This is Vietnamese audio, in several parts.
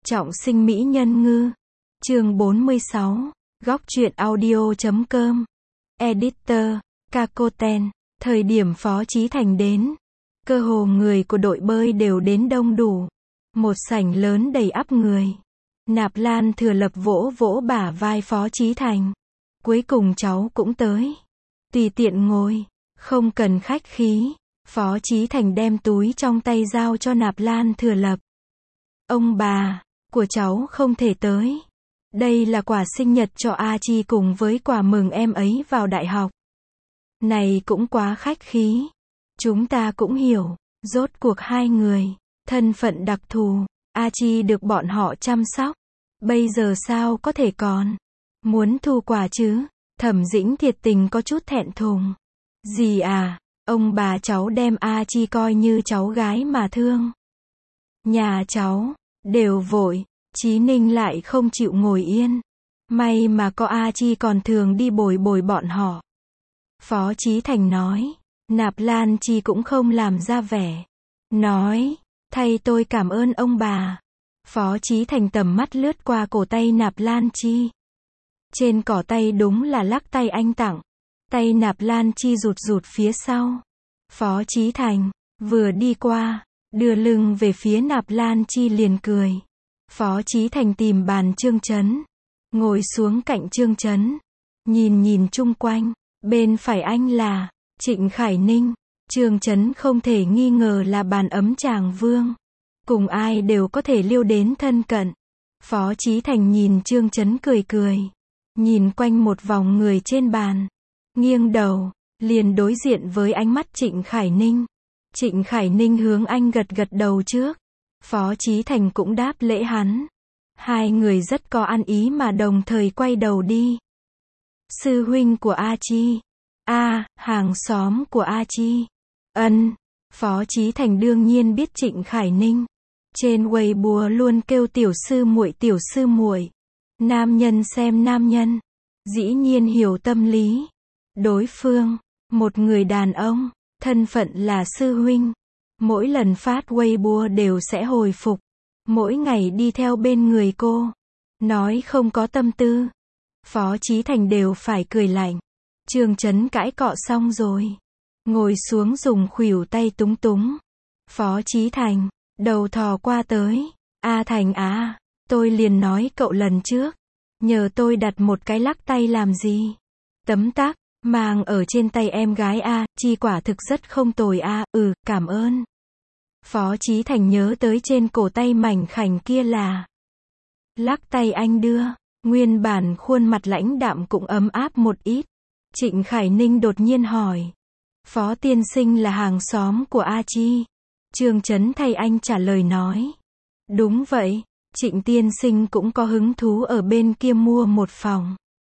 Trọng sinh mỹ nhân ngư. Chương 46. Góc truyện audio.com. Editor. Kakoten. Thời điểm Phó Chí Thành đến, cơ hồ người của đội bơi đều đến đông đủ. Một sảnh lớn đầy ắp người. Nạp Lan Thừa Lập vỗ vỗ bả vai Phó Chí Thành. Cuối cùng cháu cũng tới. Tùy tiện ngồi, không cần khách khí. Phó Chí Thành đem túi trong tay giao cho Nạp Lan Thừa Lập. Ông bà của cháu không thể tới. Đây là quà sinh nhật cho A Chi cùng với quà mừng em ấy vào đại học. Này cũng quá khách khí. Chúng ta cũng hiểu, rốt cuộc hai người, thân phận đặc thù, A Chi được bọn họ chăm sóc. Bây giờ sao có thể còn muốn thu quà chứ? Thẩm Dĩnh thiệt tình có chút thẹn thùng. Dì à, ông bà cháu đem A Chi coi như cháu gái mà thương. Nhà cháu đều vội, Chí Ninh lại không chịu ngồi yên. May mà có A Chi còn thường đi bồi bồi bọn họ. Phó Chí Thành nói. Nạp Lan Chi cũng không làm ra vẻ. Nói, thay tôi cảm ơn ông bà. Phó Chí Thành tầm mắt lướt qua cổ tay Nạp Lan Chi. Trên cỏ tay đúng là lắc tay anh tặng. Tay Nạp Lan Chi rụt rụt phía sau. Phó Chí Thành vừa đi qua, đưa lưng về phía Nạp Lan Chi liền cười. Phó Chí Thành tìm bàn Trương Chấn, ngồi xuống cạnh Trương Chấn, nhìn chung quanh. Bên phải anh là Trịnh Khải Ninh. Trương Chấn không thể nghi ngờ là bàn ấm chàng vương. Cùng ai đều có thể liêu đến thân cận. Phó Chí Thành nhìn Trương Chấn cười cười. Nhìn quanh một vòng người trên bàn. Nghiêng đầu, liền đối diện với ánh mắt Trịnh Khải Ninh. Trịnh Khải Ninh hướng anh gật gật đầu trước. Phó Chí Thành cũng đáp lễ hắn. Hai người rất có ăn ý mà đồng thời quay đầu đi. Sư huynh của A Chi. Hàng xóm của A Chi. Ân. Phó Chí Thành đương nhiên biết Trịnh Khải Ninh. Trên Weibo luôn kêu tiểu sư muội tiểu sư muội. Nam nhân xem nam nhân. Dĩ nhiên hiểu tâm lý. Đối phương, một người đàn ông, thân phận là sư huynh. Mỗi lần phát Weibo đều sẽ hồi phục. Mỗi ngày đi theo bên người cô. Nói không có tâm tư. Phó Chí Thành đều phải cười lạnh. Trương Chấn cãi cọ xong rồi. Ngồi xuống dùng khuỷu tay túng túng. Phó Chí Thành, đầu thò qua tới. Thành à, tôi liền nói cậu lần trước. Nhờ tôi đặt một cái lắc tay làm gì? Tấm tắc, mang ở trên tay em gái Chi quả thực rất không tồi cảm ơn. Phó Chí Thành nhớ tới trên cổ tay mảnh khảnh kia là lắc tay anh đưa. Nguyên bản khuôn mặt lãnh đạm cũng ấm áp một ít. Trịnh Khải Ninh đột nhiên hỏi. Phó tiên sinh là hàng xóm của A Chi. Trương Chấn thay anh trả lời nói. Đúng vậy, Trịnh tiên sinh cũng có hứng thú ở bên kia mua một phòng.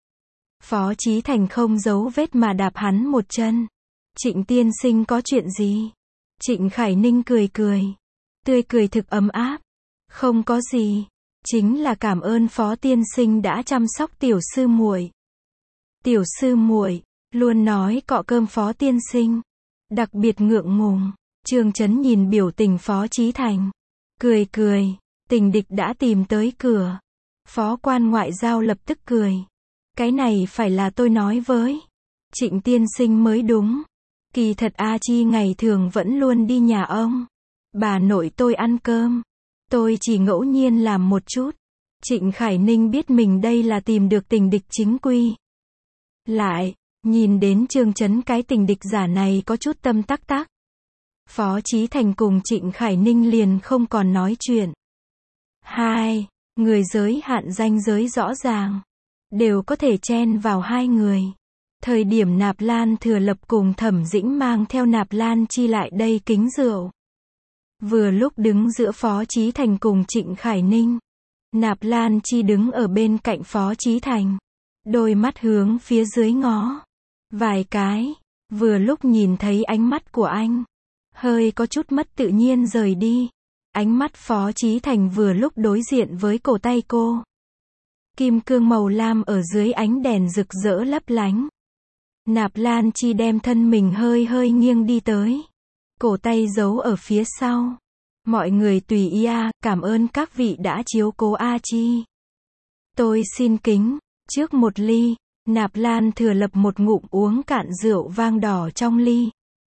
Phó Chí Thành không giấu vết mà đạp hắn một chân. Trịnh tiên sinh có chuyện gì? Trịnh Khải Ninh cười cười. Tươi cười thực ấm áp. Không có gì. Chính là cảm ơn Phó tiên sinh đã chăm sóc tiểu sư muội. Tiểu sư muội luôn nói cọ cơm Phó tiên sinh. Đặc biệt ngượng ngùng. Trương Chấn nhìn biểu tình Phó Chí Thành. Cười cười. Tình địch đã tìm tới cửa. Phó quan ngoại giao lập tức cười. Cái này phải là tôi nói với Trịnh tiên sinh mới đúng. Kỳ thật A Chi ngày thường vẫn luôn đi nhà ông bà nội tôi ăn cơm. Tôi chỉ ngẫu nhiên làm một chút. Trịnh Khải Ninh biết mình đây là tìm được tình địch chính quy. Lại, nhìn đến Trương Chấn cái tình địch giả này có chút tâm tắc tắc. Phó Chí Thành cùng Trịnh Khải Ninh liền không còn nói chuyện. Hai người giới hạn ranh giới rõ ràng. Đều có thể chen vào hai người. Thời điểm Nạp Lan Thừa Lập cùng Thẩm Dĩnh mang theo Nạp Lan Chi lại đây kính rượu. Vừa lúc đứng giữa Phó Chí Thành cùng Trịnh Khải Ninh. Nạp Lan Chi đứng ở bên cạnh Phó Chí Thành. Đôi mắt hướng phía dưới ngó. Vài cái. Vừa lúc nhìn thấy ánh mắt của anh. Hơi có chút mất tự nhiên rời đi. Ánh mắt Phó Chí Thành vừa lúc đối diện với cổ tay cô. Kim cương màu lam ở dưới ánh đèn rực rỡ lấp lánh. Nạp Lan Chi đem thân mình hơi nghiêng đi tới. Cổ tay giấu ở phía sau. Mọi người tùy ý a, cảm ơn các vị đã chiếu cố A Chi. Tôi xin kính, trước một ly, Nạp Lan Thừa Lập một ngụm uống cạn rượu vang đỏ trong ly.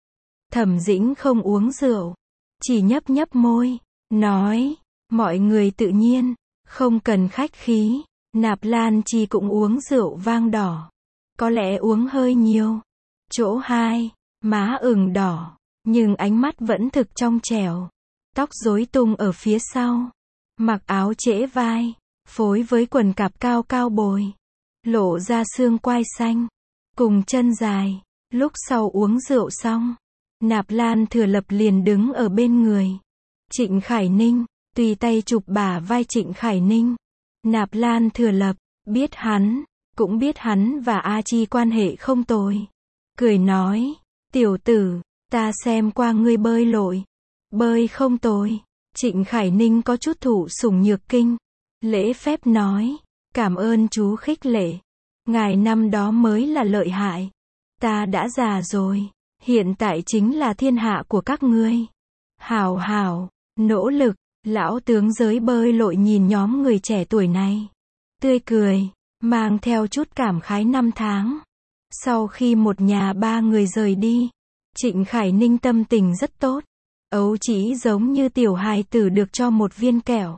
Thẩm Dĩnh không uống rượu, chỉ nhấp nhấp môi, nói, mọi người tự nhiên, không cần khách khí. Nạp Lan Chi cũng uống rượu vang đỏ, có lẽ uống hơi nhiều. Chỗ 2, má ửng đỏ, nhưng ánh mắt vẫn thực trong trẻo. Tóc rối tung ở phía sau, mặc áo trễ vai, phối với quần cạp cao cao bồi, lộ ra xương quai xanh, cùng chân dài. Lúc sau uống rượu xong, Nạp Lan Thừa Lập liền đứng ở bên người Trịnh Khải Ninh, tùy tay chụp bả vai Trịnh Khải Ninh. Nạp Lan Thừa Lập, biết hắn, cũng biết hắn và A Chi quan hệ không tồi. Cười nói, tiểu tử, ta xem qua ngươi bơi lội. Bơi không tồi. Trịnh Khải Ninh có chút thụ sủng nhược kinh. Lễ phép nói, cảm ơn chú khích lệ. Ngài năm đó mới là lợi hại. Ta đã già rồi, hiện tại chính là thiên hạ của các ngươi. Hảo hảo, nỗ lực. Lão tướng giới bơi lội nhìn nhóm người trẻ tuổi này, tươi cười, mang theo chút cảm khái năm tháng. Sau khi một nhà ba người rời đi, Trịnh Khải Ninh tâm tình rất tốt. Ấu chỉ giống như tiểu hài tử được cho một viên kẹo.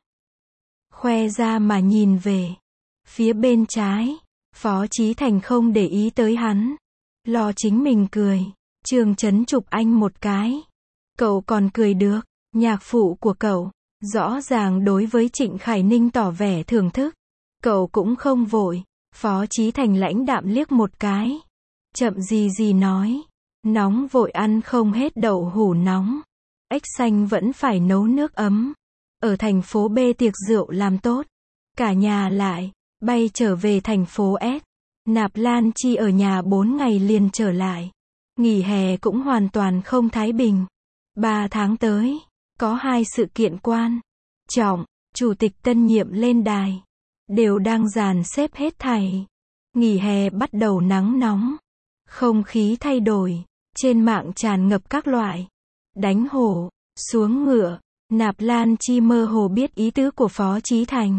Khoe ra mà nhìn về. Phía bên trái, Phó Chí Thành không để ý tới hắn. Lo chính mình cười. Trương Chấn chụp anh một cái. Cậu còn cười được. Nhạc phụ của cậu, rõ ràng đối với Trịnh Khải Ninh tỏ vẻ thưởng thức. Cậu cũng không vội. Phó Chí Thành lãnh đạm liếc một cái. Chậm gì nói. Nóng vội ăn không hết đậu hũ nóng. Ếch xanh vẫn phải nấu nước ấm. Ở thành phố B tiệc rượu làm tốt. Cả nhà lại, bay trở về thành phố S. Nạp Lan Chi ở nhà 4 ngày liền trở lại. Nghỉ hè cũng hoàn toàn không thái bình. 3 tháng tới, có 2 sự kiện quan trọng. Chủ tịch tân nhiệm lên đài. Đều đang dàn xếp hết thảy. Nghỉ hè bắt đầu nắng nóng. Không khí thay đổi. Trên mạng tràn ngập các loại đánh hổ, xuống ngựa. Nạp Lan Chi mơ hồ biết ý tứ của Phó Chí Thành.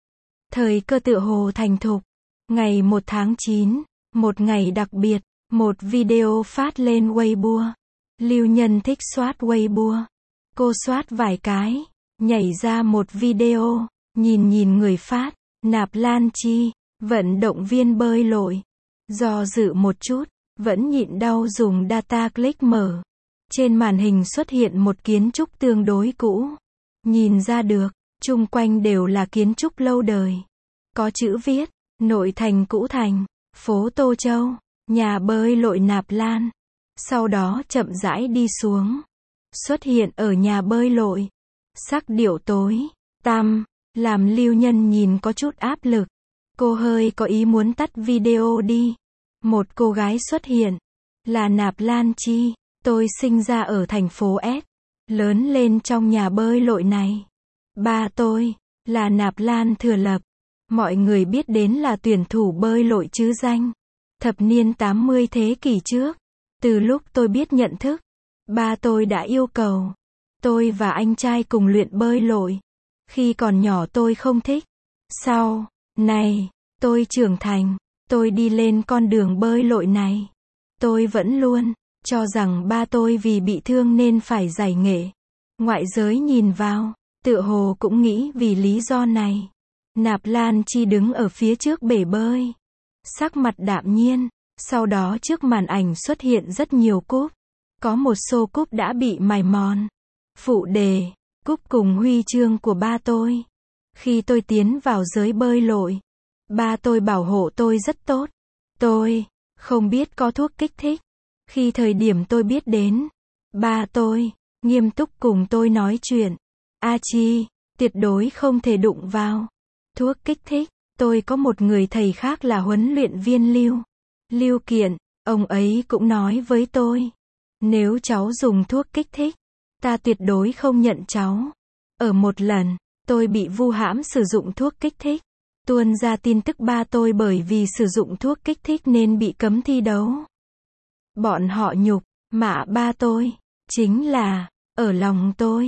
Thời cơ tựa hồ thành thục. Ngày 1 tháng 9, một ngày đặc biệt, một video phát lên Weibo. Lưu Nhân thích soát Weibo. Cô soát vài cái, nhảy ra một video, nhìn người phát, Nạp Lan Chi, vận động viên bơi lội. Do dự một chút, vẫn nhịn đau dùng data click mở. Trên màn hình xuất hiện một kiến trúc tương đối cũ. Nhìn ra được, chung quanh đều là kiến trúc lâu đời. Có chữ viết, nội thành cũ thành, phố Tô Châu, nhà bơi lội Nạp Lan. Sau đó chậm rãi đi xuống. Xuất hiện ở nhà bơi lội. Sắc điệu tối, tăm, làm Lưu Nhân nhìn có chút áp lực. Cô hơi có ý muốn tắt video đi. Một cô gái xuất hiện, là Nạp Lan Chi. Tôi sinh ra ở thành phố S, lớn lên trong nhà bơi lội này. Ba tôi, là Nạp Lan Thừa Lập. Mọi người biết đến là tuyển thủ bơi lội chứ danh. Thập niên 80 thế kỷ trước. Từ lúc tôi biết nhận thức, ba tôi đã yêu cầu tôi và anh trai cùng luyện bơi lội. Khi còn nhỏ tôi không thích. Sau này, tôi trưởng thành, tôi đi lên con đường bơi lội này. Tôi vẫn luôn cho rằng ba tôi vì bị thương nên phải giải nghệ. Ngoại giới nhìn vào, tựa hồ cũng nghĩ vì lý do này. Nạp Lan Chi đứng ở phía trước bể bơi. Sắc mặt đạm nhiên, sau đó trước màn ảnh xuất hiện rất nhiều cúp. Có một xô cúp đã bị mài mòn. Phụ đề, cúp cùng huy chương của ba tôi. Khi tôi tiến vào giới bơi lội, ba tôi bảo hộ tôi rất tốt. Tôi không biết có thuốc kích thích. Khi thời điểm tôi biết đến, ba tôi nghiêm túc cùng tôi nói chuyện. A Chi, tuyệt đối không thể đụng vào thuốc kích thích. Tôi có một người thầy khác là huấn luyện viên Lưu Kiện, ông ấy cũng nói với tôi, nếu cháu dùng thuốc kích thích, ta tuyệt đối không nhận cháu. Ở một lần, tôi bị vu hãm sử dụng thuốc kích thích. Tuôn ra tin tức ba tôi bởi vì sử dụng thuốc kích thích nên bị cấm thi đấu. Bọn họ nhục mạ ba tôi, chính là, ở lòng tôi,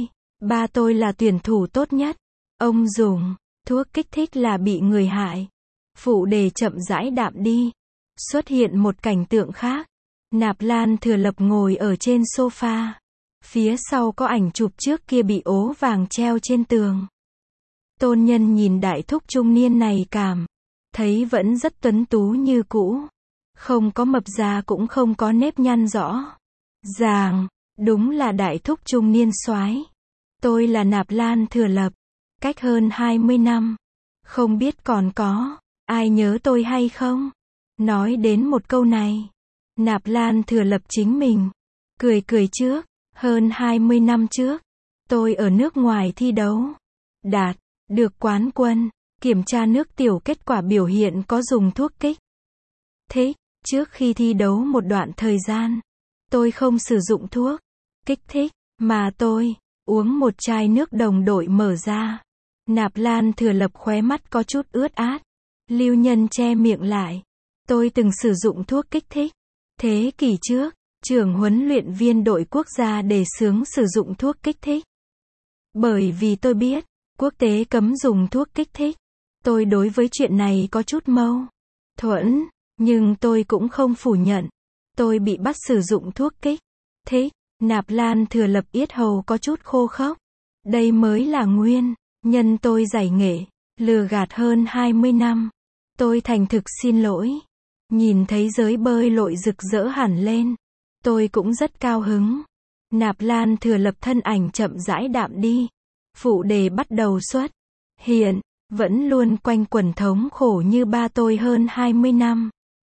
Ba tôi là tuyển thủ tốt nhất. Ông dùng thuốc kích thích là bị người hại. Phụ đề chậm rãi đạm đi. Xuất hiện một cảnh tượng khác. Nạp Lan Thừa Lập ngồi ở trên sofa. Phía sau có ảnh chụp trước kia bị ố vàng treo trên tường. Tôn Nhân nhìn đại thúc trung niên này thấy vẫn rất tuấn tú như cũ. Không có mập già cũng không có nếp nhăn rõ ràng. Đúng là đại thúc trung niên soái. Tôi là Nạp Lan Thừa Lập. Cách hơn 20 năm. Không biết còn có ai nhớ tôi hay không? Nói đến một câu này, Nạp Lan Thừa Lập chính mình cười trước. Hơn 20 năm trước, tôi ở nước ngoài thi đấu, đạt được quán quân. Kiểm tra nước tiểu kết quả biểu hiện có dùng thuốc kích thích. Trước khi thi đấu một đoạn thời gian, tôi không sử dụng thuốc kích thích, mà tôi uống một chai nước đồng đội mở ra. Nạp Lan Thừa Lập khóe mắt có chút ướt át. Lưu Nhân che miệng lại. Tôi từng sử dụng thuốc kích thích. Thế kỷ trước, trưởng huấn luyện viên đội quốc gia đề xướng sử dụng thuốc kích thích. Bởi vì tôi biết, quốc tế cấm dùng thuốc kích thích. Tôi đối với chuyện này có chút mâu thuẫn, nhưng tôi cũng không phủ nhận. Tôi bị bắt sử dụng thuốc kích thích. Nạp Lan Thừa Lập yết hầu có chút khô khốc. Đây mới là nguyên nhân tôi giải nghệ, lừa gạt hơn 20 năm. Tôi thành thực xin lỗi. Nhìn thấy giới bơi lội rực rỡ hẳn lên, tôi cũng rất cao hứng. Nạp Lan Thừa Lập thân ảnh chậm rãi đạm đi. Phụ đề bắt đầu xuất hiện, vẫn luôn quanh quẩn thống khổ như ba tôi hơn 20 năm.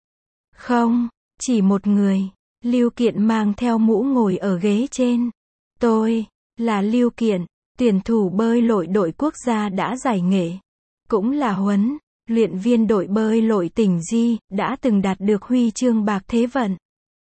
Không, chỉ một người. Lưu Kiện mang theo mũ ngồi ở ghế trên. Tôi là Lưu Kiện, tuyển thủ bơi lội đội quốc gia đã giải nghệ, cũng là huấn luyện viên đội bơi lội tỉnh Di, đã từng đạt được huy chương bạc Thế vận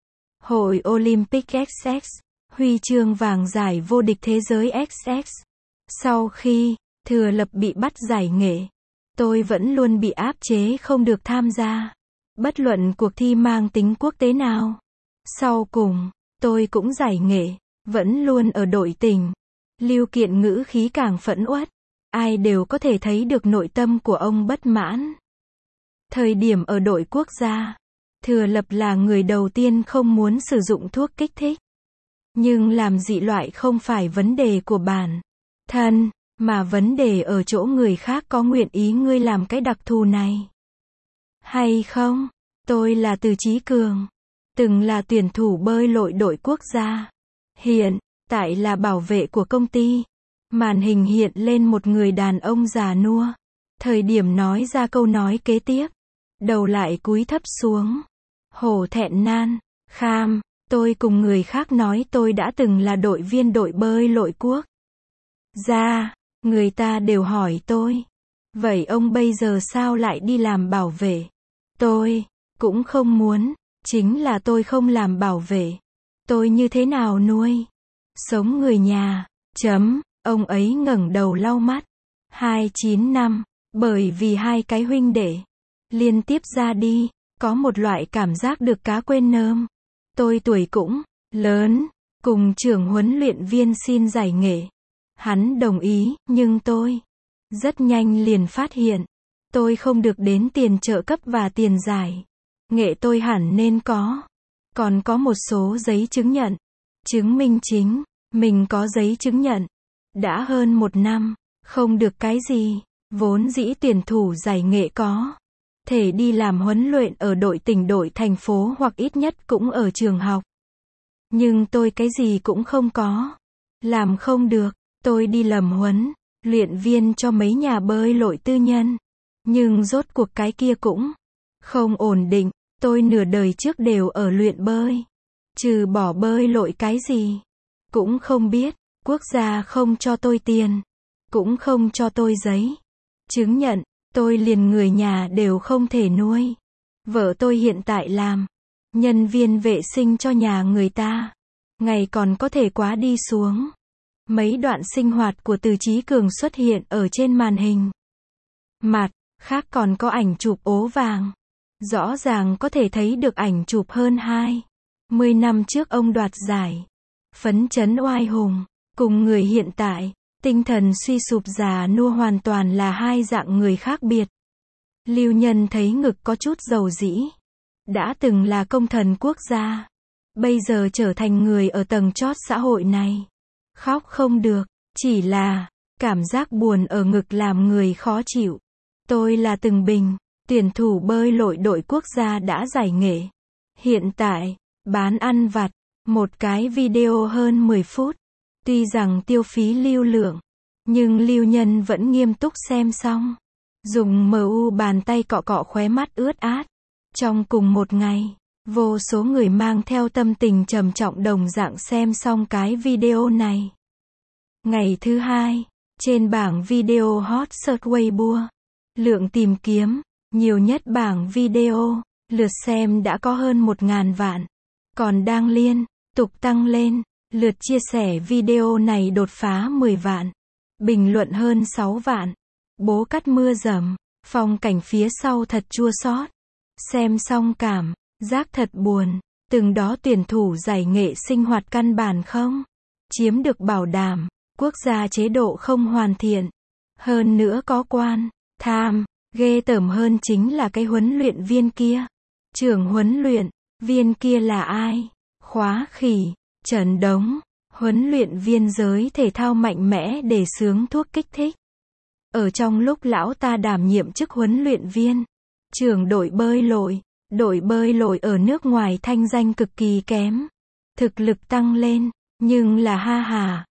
hội Olympic XX, huy chương vàng giải vô địch thế giới XX. Sau khi Thừa Lập bị bắt giải nghệ, tôi vẫn luôn bị áp chế không được tham gia bất luận cuộc thi mang tính quốc tế nào. Sau cùng, tôi cũng giải nghệ, vẫn luôn ở đội tỉnh. Lưu Kiện ngữ khí càng phẫn uất. Ai đều có thể thấy được nội tâm của ông bất mãn. Thời điểm ở đội quốc gia, Thừa Lập là người đầu tiên không muốn sử dụng thuốc kích thích. Nhưng làm dị loại không phải vấn đề của bản thân, mà vấn đề ở chỗ người khác có nguyện ý ngươi làm cái đặc thù này hay không. Tôi là Từ Chí Cường, từng là tuyển thủ bơi lội đội quốc gia, hiện tại là bảo vệ của công ty. Màn hình hiện lên một người đàn ông già nua. Thời điểm nói ra câu nói kế tiếp, đầu lại cúi thấp xuống. Hổ thẹn nan kham. Tôi cùng người khác nói tôi đã từng là đội viên đội bơi lội quốc gia. Người ta đều hỏi tôi, vậy ông bây giờ sao lại đi làm bảo vệ? Tôi cũng không muốn. Chính là tôi không làm bảo vệ, tôi như thế nào nuôi sống người nhà? Ông ấy ngẩng đầu lau mắt. 29 năm, bởi vì hai cái huynh đệ liên tiếp ra đi, có một loại cảm giác được cá quên nơm. Tôi tuổi cũng lớn, cùng trưởng huấn luyện viên xin giải nghệ. Hắn đồng ý, nhưng tôi rất nhanh liền phát hiện, tôi không được đến tiền trợ cấp và tiền giải nghệ tôi hẳn nên có. Còn có một số giấy chứng nhận, chứng minh chính mình có giấy chứng nhận. Đã hơn 1 năm, không được cái gì. Vốn dĩ tuyển thủ giải nghệ có thể đi làm huấn luyện ở đội tỉnh đội thành phố hoặc ít nhất cũng ở trường học. Nhưng tôi cái gì cũng không có. Làm không được, tôi đi làm huấn luyện viên cho mấy nhà bơi lội tư nhân. Nhưng rốt cuộc cái kia cũng không ổn định. Tôi nửa đời trước đều ở luyện bơi. Trừ bỏ bơi lội cái gì cũng không biết. Quốc gia không cho tôi tiền, cũng không cho tôi giấy chứng nhận. Tôi liền người nhà đều không thể nuôi. Vợ tôi hiện tại làm nhân viên vệ sinh cho nhà người ta. Ngày còn có thể quá đi xuống. Mấy đoạn sinh hoạt của Từ Chí Cường xuất hiện ở trên màn hình. Mặt khác còn có ảnh chụp ố vàng. Rõ ràng có thể thấy được ảnh chụp hơn 20 năm trước ông đoạt giải. Phấn chấn oai hùng. Cùng người hiện tại, Tinh thần suy sụp già nua hoàn toàn là hai dạng người khác biệt. Lưu Nhân thấy ngực có chút dầu dĩ. Đã từng là công thần quốc gia. Bây giờ trở thành người ở tầng chót xã hội này. Khóc không được. Chỉ là, cảm giác buồn ở ngực làm người khó chịu. Tôi là Từng Bình, tuyển thủ bơi lội đội quốc gia đã giải nghệ. Hiện tại, bán ăn vặt, một cái video hơn 10 phút. Tuy rằng tiêu phí lưu lượng, nhưng Lưu Nhân vẫn nghiêm túc xem xong. Dùng MU bàn tay cọ cọ khóe mắt ướt át. Trong cùng một ngày, vô số người mang theo tâm tình trầm trọng đồng dạng xem xong cái video này. Ngày thứ hai, trên bảng video hot search Weibo, lượng tìm kiếm, nhiều nhất bảng video, lượt xem đã có hơn 1.000 vạn. Còn đang liên tục tăng lên, lượt chia sẻ video này đột phá 10 vạn. Bình luận hơn 6 vạn. Bố cắt mưa rầm, phong cảnh phía sau thật chua xót. Xem xong cảm giác thật buồn, từng đó tuyển thủ giải nghệ sinh hoạt căn bản không chiếm được bảo đảm, quốc gia chế độ không hoàn thiện. Hơn nữa có quan tham, ghê tởm hơn chính là cái huấn luyện viên kia. Trưởng huấn luyện viên kia là ai? Khóa khỉ, Trần Đống, huấn luyện viên giới thể thao mạnh mẽ để sướng thuốc kích thích. Ở trong lúc lão ta đảm nhiệm chức huấn luyện viên, trưởng đội bơi lội ở nước ngoài thanh danh cực kỳ kém. Thực lực tăng lên, nhưng là ha hà,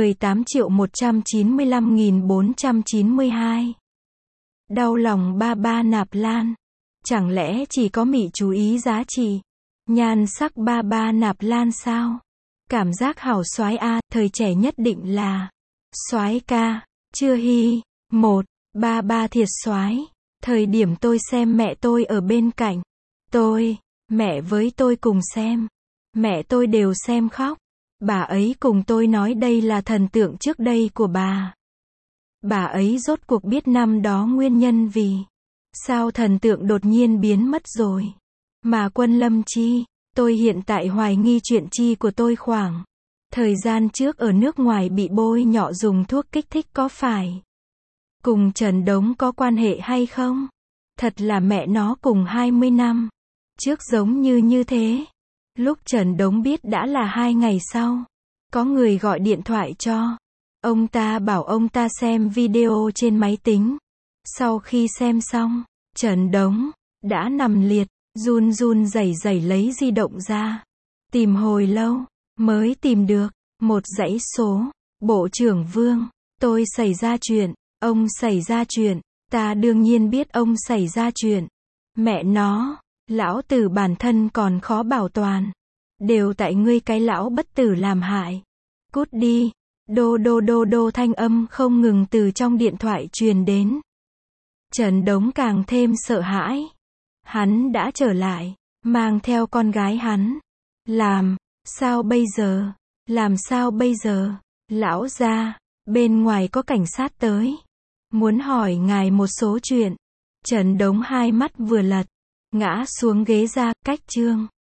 18.195.492. Đau lòng ba ba Nạp Lan. Chẳng lẽ chỉ có Mỹ chú ý giá trị, nhan sắc ba ba Nạp Lan sao? Cảm giác hảo soái a, thời trẻ nhất định là soái ca. Chưa hi, ba ba thiệt soái. Thời điểm tôi xem mẹ tôi ở bên cạnh. Mẹ với tôi cùng xem. Mẹ tôi đều xem khóc. Bà ấy cùng tôi nói đây là thần tượng trước đây của bà. Bà ấy rốt cuộc biết năm đó nguyên nhân vì sao thần tượng đột nhiên biến mất rồi. Mà Quân Lâm Chi, tôi hiện tại hoài nghi chuyện chi của tôi khoảng thời gian trước ở nước ngoài bị bôi nhọ dùng thuốc kích thích có phải cùng Trần Đống có quan hệ hay không? Thật là mẹ nó cùng 20 năm trước giống như thế. Lúc Trần Đống biết đã là 2 ngày sau. Có người gọi điện thoại cho ông ta bảo ông ta xem video trên máy tính. Sau khi xem xong, Trần Đống đã nằm liệt, run rẩy lấy di động ra. Tìm hồi lâu, mới tìm được một dãy số. Bộ trưởng Vương, tôi xảy ra chuyện, ông xảy ra chuyện, ta đương nhiên biết ông xảy ra chuyện. Mẹ nó, lão tử bản thân còn khó bảo toàn. Đều tại ngươi cái lão bất tử làm hại. Cút đi. Đô thanh âm không ngừng từ trong điện thoại truyền đến. Trần Đống càng thêm sợ hãi. Hắn đã trở lại, mang theo con gái hắn. Làm sao bây giờ? Làm sao bây giờ? Lão gia, bên ngoài có cảnh sát tới. Muốn hỏi ngài một số chuyện. Trần Đống hai mắt vừa lật, ngã xuống ghế ra, cách chương.